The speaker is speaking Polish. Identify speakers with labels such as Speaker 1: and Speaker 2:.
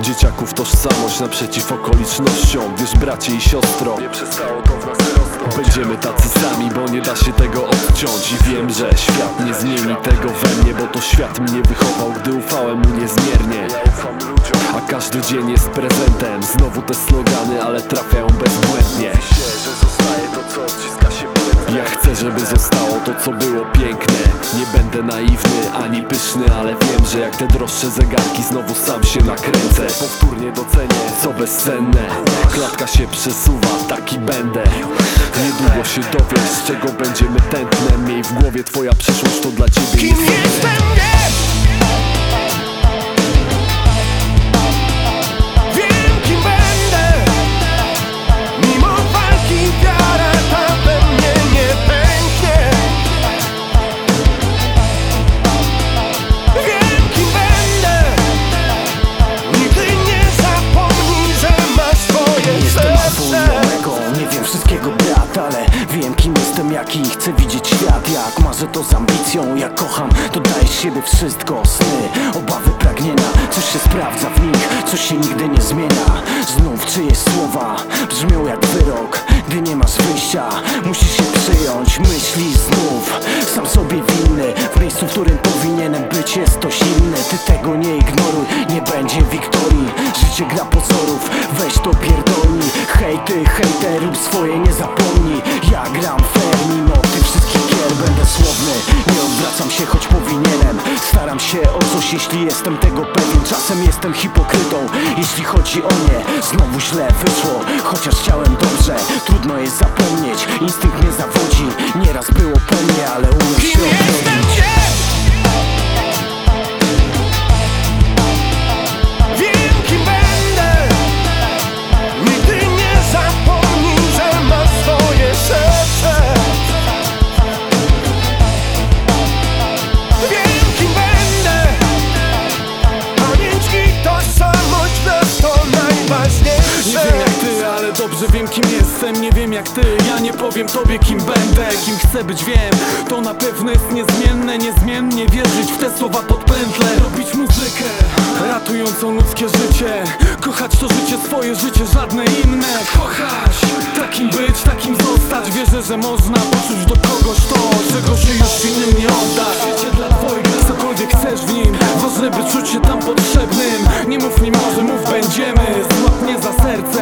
Speaker 1: Dzieciaków tożsamość naprzeciw okolicznościom. Wiesz bracie i siostro, nie przestało to w nas rosnąć. Będziemy tacy sami, bo nie da się tego odciąć. I wiem, że świat nie zmieni tego we mnie, bo to świat mnie wychował, gdy ufałem mu niezmiernie. Ja ufam ludziom, a każdy dzień jest prezentem. Znowu te slogany, ale trafiają bezbłędnie. Że zostaje to, co odciska się błędnie. Ja chcę, żeby zostało to, co było piękne. Nie będę naiwny ani pyszny, ale wiem, że jak te droższe zegarki znowu sam się nakręcę. Powtórnie docenię, co bezcenne. Klatka się przesuwa, taki będę. Niedługo się dowiesz, z czego będziemy tętnem. Miej w głowie, twoja przyszłość to dla ciebie.
Speaker 2: Kim jestem, nie? Wiem, kim będę. Mimo walki wiara ta we mnie nie pęknie. Wiem, kim będę. Nigdy nie zapomnij, że masz swoje serce.
Speaker 3: Nie wiem wszystkiego brat, ale wiem kim jestem, jaki chcę widzieć świat. Jak marzę to z ambicją, jak kocham, to daję z siebie wszystko. Sny, obawy, pragnienia, coś się sprawdza w nich, coś się nigdy nie zmienia. Znów czyjeś słowa brzmią jak wyrok, gdy nie masz wyjścia, musisz się przyjąć. Myśli znów, sam sobie winny, w miejscu, w którym powinienem być jest ktoś inny. Ty tego nie ignoruj, nie będzie wiktorii. Życie gra pozorów, weź to pierdolnij. Hej ty, hejter, rób swoje, nie zapomnij. Ja gram fair, mimo tych wszystkich gier będę słowny. Nie odwracam się, choć powinienem. Staram się o coś, jeśli jestem tego pewien. Czasem jestem hipokrytą, jeśli chodzi o mnie. Znowu źle wyszło, chociaż chciałem dobrze. Trudno jest zapomnieć, instynkt mnie zawodzi. Nieraz było po mnie, ale umiem się odrodzić.
Speaker 2: Wiem, kim będę. Nigdy nie zapomnij, że masz swoje serce. Wiem, kim będę. Pamięć i tożsamość w nas to najważniejsze.
Speaker 1: Nie wiem jak ty, ale dobrze wiem kim jestem. Nie wiem jak ty, ja nie powiem tobie kim będę. Kim chcę być wiem, to na pewno jest niezmienne. Niezmiennie wierzyć w te słowa pod pętlę. Robić muzykę ratującą ludzkie życie. Kochać to życie, swoje życie, żadne inne. Kochać, takim być, takim zostać. Wierzę, że można poczuć do kogoś to, czego się już innym nie odda. Życie dla twoich, cokolwiek chcesz w nim. Ważne by czuć się tam potrzebnym. Nie mów mi może, mów będziemy. Złap mnie za serce,